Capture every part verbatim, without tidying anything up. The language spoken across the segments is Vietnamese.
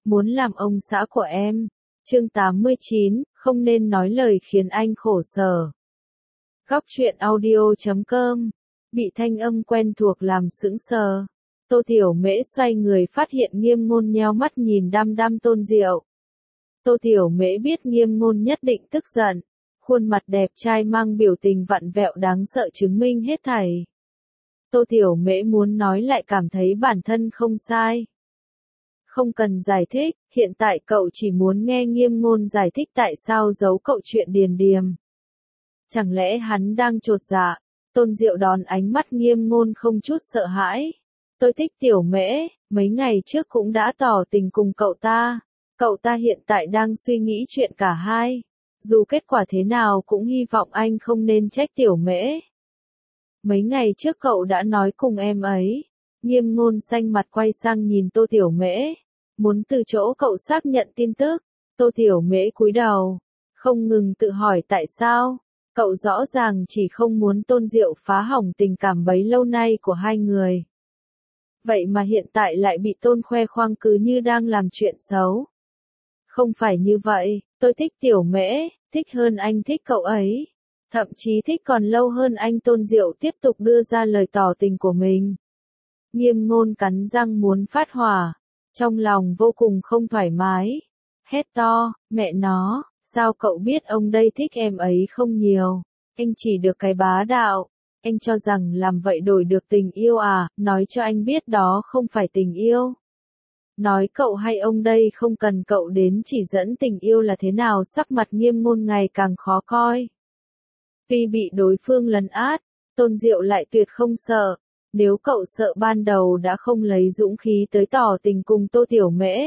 muốn làm ông xã của em. Chương tám mươi chín, không nên nói lời khiến anh khổ sở. Góc truyện audio chấm com, bị thanh âm quen thuộc làm sững sờ. Tô Tiểu Mễ xoay người phát hiện Nghiêm Ngôn nheo mắt nhìn đăm đăm Tôn Diệu. Tô Tiểu Mễ biết Nghiêm Ngôn nhất định tức giận, khuôn mặt đẹp trai mang biểu tình vặn vẹo đáng sợ chứng minh hết thảy. Tô Tiểu Mễ muốn nói lại cảm thấy bản thân không sai. Không cần giải thích, hiện tại cậu chỉ muốn nghe Nghiêm Ngôn giải thích tại sao giấu cậu chuyện Điền Điềm. Chẳng lẽ hắn đang chột dạ? Tôn Diệu đón ánh mắt Nghiêm Ngôn không chút sợ hãi. Tôi thích Tiểu Mễ, mấy ngày trước cũng đã tỏ tình cùng cậu ta. Cậu ta hiện tại đang suy nghĩ chuyện cả hai. Dù kết quả thế nào cũng hy vọng anh không nên trách Tiểu Mễ. Mấy ngày trước cậu đã nói cùng em ấy. Nghiêm Ngôn xanh mặt quay sang nhìn Tô Tiểu Mễ. Muốn từ chỗ cậu xác nhận tin tức. Tô Tiểu Mễ cúi đầu. Không ngừng tự hỏi tại sao. Cậu rõ ràng chỉ không muốn Tôn Diệu phá hỏng tình cảm bấy lâu nay của hai người. Vậy mà hiện tại lại bị Tôn khoe khoang cứ như đang làm chuyện xấu. Không phải như vậy, tôi thích Tiểu Mễ, thích hơn anh thích cậu ấy. Thậm chí thích còn lâu hơn anh. Tôn Diệu tiếp tục đưa ra lời tỏ tình của mình. Nghiêm Ngôn cắn răng muốn phát hỏa, trong lòng vô cùng không thoải mái. Hét to, mẹ nó, sao cậu biết ông đây thích em ấy không nhiều, anh chỉ được cái bá đạo. Anh cho rằng làm vậy đổi được tình yêu à, nói cho anh biết đó không phải tình yêu. Nói cậu hay ông đây không cần cậu đến chỉ dẫn tình yêu là thế nào. Sắc mặt Nghiêm Ngôn ngày càng khó coi. Tuy bị đối phương lấn át, Tôn Diệu lại tuyệt không sợ. Nếu cậu sợ ban đầu đã không lấy dũng khí tới tỏ tình cùng Tô Tiểu Mễ.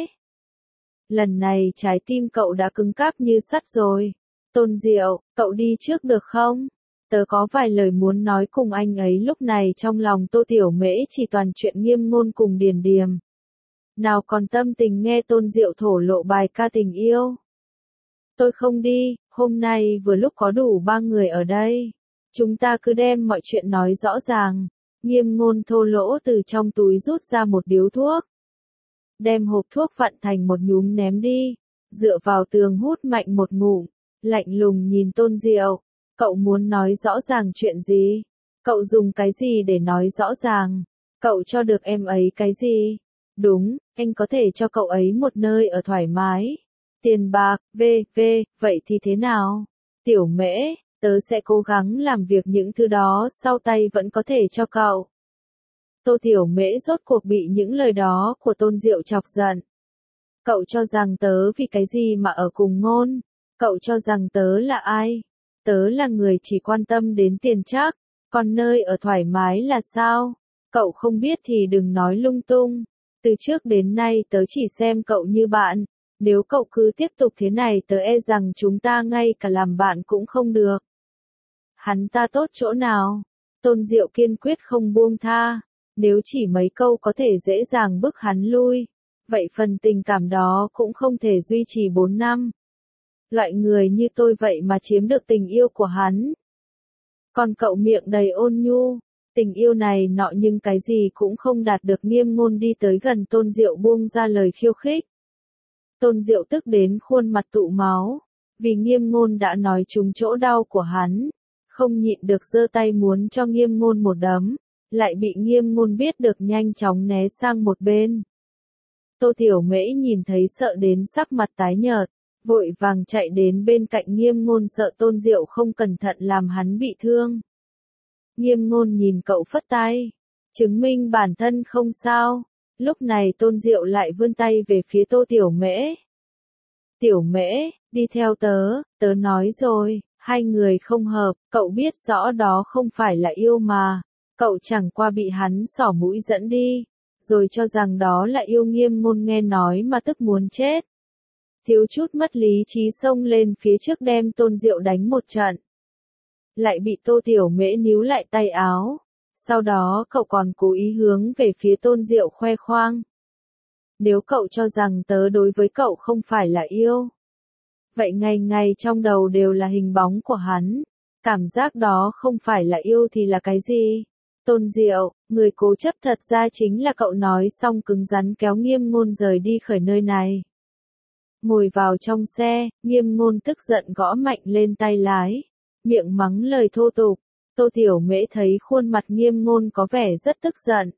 Lần này trái tim cậu đã cứng cáp như sắt rồi. Tôn Diệu, cậu đi trước được không? Tớ có vài lời muốn nói cùng anh ấy. Lúc này trong lòng Tô Tiểu Mễ chỉ toàn chuyện Nghiêm Ngôn cùng Điền Điềm. Nào còn tâm tình nghe Tôn Diệu thổ lộ bài ca tình yêu. Tôi không đi, hôm nay vừa lúc có đủ ba người ở đây. Chúng ta cứ đem mọi chuyện nói rõ ràng. Nghiêm Ngôn thô lỗ từ trong túi rút ra một điếu thuốc. Đem hộp thuốc vặn thành một nhúm ném đi. Dựa vào tường hút mạnh một ngụm. Lạnh lùng nhìn Tôn Diệu. Cậu muốn nói rõ ràng chuyện gì? Cậu dùng cái gì để nói rõ ràng? Cậu cho được em ấy cái gì? Đúng, anh có thể cho cậu ấy một nơi ở thoải mái. Tiền bạc, vê vê, vậy thì thế nào? Tiểu Mễ, tớ sẽ cố gắng làm việc những thứ đó sau tay vẫn có thể cho cậu. Tô Tiểu Mễ rốt cuộc bị những lời đó của Tôn Diệu chọc giận. Cậu cho rằng tớ vì cái gì mà ở cùng Ngôn? Cậu cho rằng tớ là ai? Tớ là người chỉ quan tâm đến tiền chắc, còn nơi ở thoải mái là sao? Cậu không biết thì đừng nói lung tung. Từ trước đến nay tớ chỉ xem cậu như bạn. Nếu cậu cứ tiếp tục thế này tớ e rằng chúng ta ngay cả làm bạn cũng không được. Hắn ta tốt chỗ nào? Tôn Diệu kiên quyết không buông tha. Nếu chỉ mấy câu có thể dễ dàng bức hắn lui, vậy phần tình cảm đó cũng không thể duy trì bốn năm. Loại người như tôi vậy mà chiếm được tình yêu của hắn. Còn cậu miệng đầy ôn nhu, tình yêu này nọ nhưng cái gì cũng không đạt được. Nghiêm Ngôn đi tới gần Tôn Diệu buông ra lời khiêu khích. Tôn Diệu tức đến khuôn mặt tụ máu, vì Nghiêm Ngôn đã nói trúng chỗ đau của hắn, không nhịn được giơ tay muốn cho Nghiêm Ngôn một đấm, lại bị Nghiêm Ngôn biết được nhanh chóng né sang một bên. Tô Tiểu Mễ nhìn thấy sợ đến sắc mặt tái nhợt, vội vàng chạy đến bên cạnh Nghiêm Ngôn sợ Tôn Diệu không cẩn thận làm hắn bị thương. Nghiêm Ngôn nhìn cậu phất tay, chứng minh bản thân không sao. Lúc này Tôn Diệu lại vươn tay về phía Tô Tiểu Mễ. Tiểu Mễ, đi theo tớ, tớ nói rồi, hai người không hợp, cậu biết rõ đó không phải là yêu mà. Cậu chẳng qua bị hắn xỏ mũi dẫn đi, rồi cho rằng đó là yêu. Nghiêm Ngôn nghe nói mà tức muốn chết. Thiếu chút mất lý trí xông lên phía trước đem Tôn Diệu đánh một trận. Lại bị Tô Tiểu Mễ níu lại tay áo. Sau đó cậu còn cố ý hướng về phía Tôn Diệu khoe khoang. Nếu cậu cho rằng tớ đối với cậu không phải là yêu, vậy ngày ngày trong đầu đều là hình bóng của hắn. Cảm giác đó không phải là yêu thì là cái gì? Tôn Diệu, người cố chấp thật ra chính là cậu. Nói xong cứng rắn kéo Nghiêm Ngôn rời đi khỏi nơi này. Ngồi vào trong xe, Nghiêm Ngôn tức giận gõ mạnh lên tay lái, miệng mắng lời thô tục. Tô Tiểu Mễ thấy khuôn mặt Nghiêm Ngôn có vẻ rất tức giận.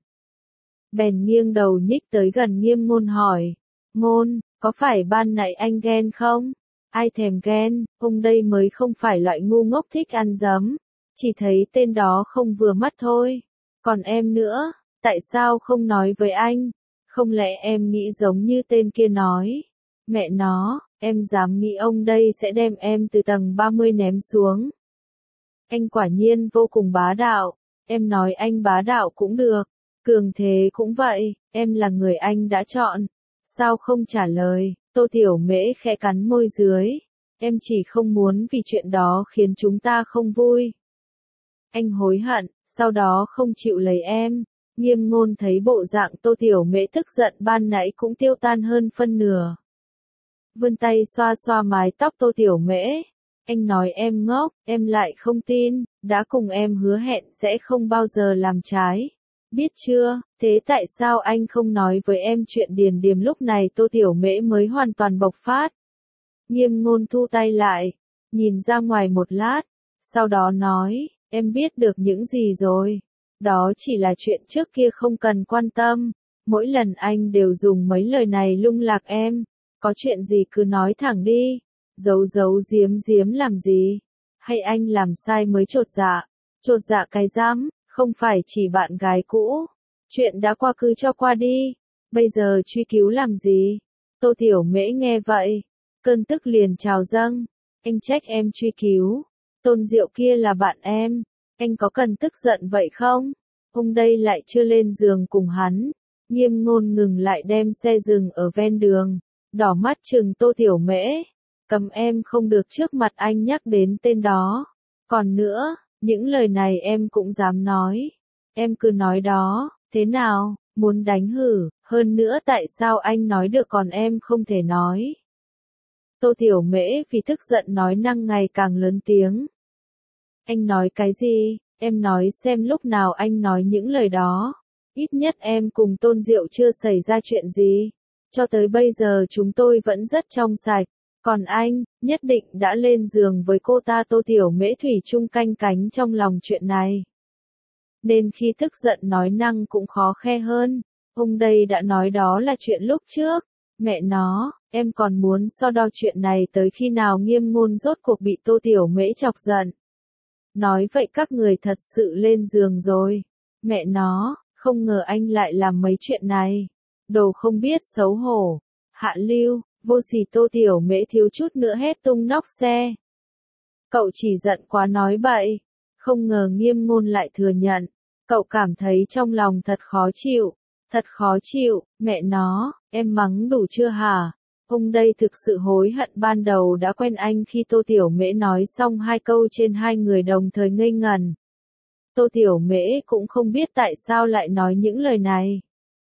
Bèn nghiêng đầu nhích tới gần Nghiêm Ngôn hỏi, Ngôn, có phải ban nãy anh ghen không? Ai thèm ghen, ông đây mới không phải loại ngu ngốc thích ăn dấm, chỉ thấy tên đó không vừa mắt thôi. Còn em nữa, tại sao không nói với anh? Không lẽ em nghĩ giống như tên kia nói? Mẹ nó, em dám nghĩ ông đây sẽ đem em từ tầng ba mươi ném xuống. Anh quả nhiên vô cùng bá đạo, em nói anh bá đạo cũng được, cường thế cũng vậy, em là người anh đã chọn. Sao không trả lời? Tô Tiểu Mễ khẽ cắn môi dưới. Em chỉ không muốn vì chuyện đó khiến chúng ta không vui. Anh hối hận, sau đó không chịu lấy em. Nghiêm Ngôn thấy bộ dạng Tô Tiểu Mễ tức giận ban nãy cũng tiêu tan hơn phân nửa. Vươn tay xoa xoa mái tóc Tô Tiểu Mễ. Anh nói em ngốc, em lại không tin, đã cùng em hứa hẹn sẽ không bao giờ làm trái. Biết chưa, thế tại sao anh không nói với em chuyện Điền Điềm? Lúc này Tô Tiểu Mễ mới hoàn toàn bộc phát. Nghiêm Ngôn thu tay lại, nhìn ra ngoài một lát, sau đó nói, em biết được những gì rồi. Đó chỉ là chuyện trước kia không cần quan tâm. Mỗi lần anh đều dùng mấy lời này lung lạc em. Có chuyện gì cứ nói thẳng đi. Giấu giấu giếm giếm làm gì? Hay anh làm sai mới chột dạ? Chột dạ cái rắm, không phải chỉ bạn gái cũ. Chuyện đã qua cứ cho qua đi. Bây giờ truy cứu làm gì? Tô Tiểu Mễ nghe vậy, cơn tức liền trào dâng. Anh trách em truy cứu. Tôn Diệu kia là bạn em. Anh có cần tức giận vậy không? Ông đây lại chưa lên giường cùng hắn. Nghiêm Ngôn ngừng lại đem xe dừng ở ven đường. Đỏ mắt trừng Tô Tiểu Mễ. Cầm em không được trước mặt anh nhắc đến tên đó. Còn nữa, những lời này em cũng dám nói. Em cứ nói đó, thế nào, muốn đánh hử, hơn nữa tại sao anh nói được còn em không thể nói. Tô Tiểu Mễ vì tức giận nói năng ngày càng lớn tiếng. Anh nói cái gì, em nói xem lúc nào anh nói những lời đó. Ít nhất em cùng Tôn Diệu chưa xảy ra chuyện gì. Cho tới bây giờ chúng tôi vẫn rất trong sạch. Còn anh, nhất định đã lên giường với cô ta. Tô Tiểu Mễ thủy chung canh cánh trong lòng chuyện này. Nên khi tức giận nói năng cũng khó khe hơn. Ông đây đã nói đó là chuyện lúc trước. Mẹ nó, em còn muốn so đo chuyện này tới khi nào? Nghiêm Ngôn rốt cuộc bị Tô Tiểu Mễ chọc giận. Nói vậy các người thật sự lên giường rồi. Mẹ nó, không ngờ anh lại làm mấy chuyện này. Đồ không biết xấu hổ. Hạ lưu, vô sỉ. Tô Tiểu Mễ thiếu chút nữa hét tung nóc xe. Cậu chỉ giận quá nói bậy. Không ngờ Nghiêm Ngôn lại thừa nhận. Cậu cảm thấy trong lòng thật khó chịu. Thật khó chịu, mẹ nó, em mắng đủ chưa hả? Ông đây thực sự hối hận ban đầu đã quen anh. Khi Tô Tiểu Mễ nói xong hai câu trên hai người đồng thời ngây ngẩn. Tô Tiểu Mễ cũng không biết tại sao lại nói những lời này.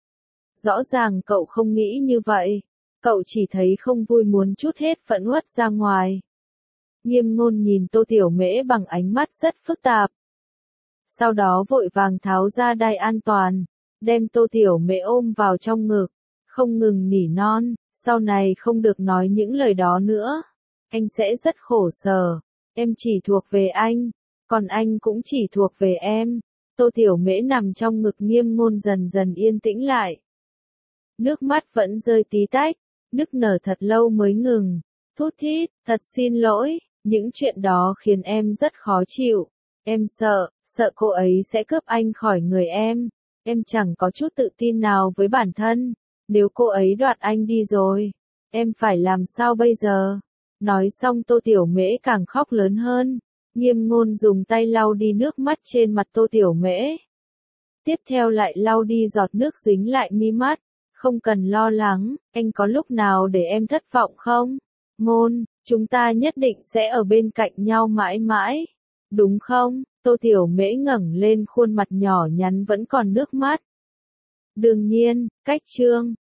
Rõ ràng cậu không nghĩ như vậy. Cậu chỉ thấy không vui muốn trút hết phẫn uất ra ngoài. Nghiêm Ngôn nhìn Tô Tiểu Mễ bằng ánh mắt rất phức tạp. Sau đó vội vàng tháo ra đai an toàn, đem Tô Tiểu Mễ ôm vào trong ngực, không ngừng nỉ non, sau này không được nói những lời đó nữa. Anh sẽ rất khổ sở, em chỉ thuộc về anh, còn anh cũng chỉ thuộc về em. Tô Tiểu Mễ nằm trong ngực Nghiêm Ngôn dần dần yên tĩnh lại. Nước mắt vẫn rơi tí tách, nức nở thật lâu mới ngừng, thút thít, thật xin lỗi, những chuyện đó khiến em rất khó chịu. Em sợ, sợ cô ấy sẽ cướp anh khỏi người em. Em chẳng có chút tự tin nào với bản thân. Nếu cô ấy đoạt anh đi rồi, em phải làm sao bây giờ? Nói xong Tô Tiểu Mễ càng khóc lớn hơn. Nghiêm Ngôn dùng tay lau đi nước mắt trên mặt Tô Tiểu Mễ. Tiếp theo lại lau đi giọt nước dính lại mi mắt. Không cần lo lắng, anh có lúc nào để em thất vọng không? Ngôn, chúng ta nhất định sẽ ở bên cạnh nhau mãi mãi. Đúng không? Tô Tiểu Mễ ngẩng lên khuôn mặt nhỏ nhắn vẫn còn nước mắt. Đương nhiên, cách chương.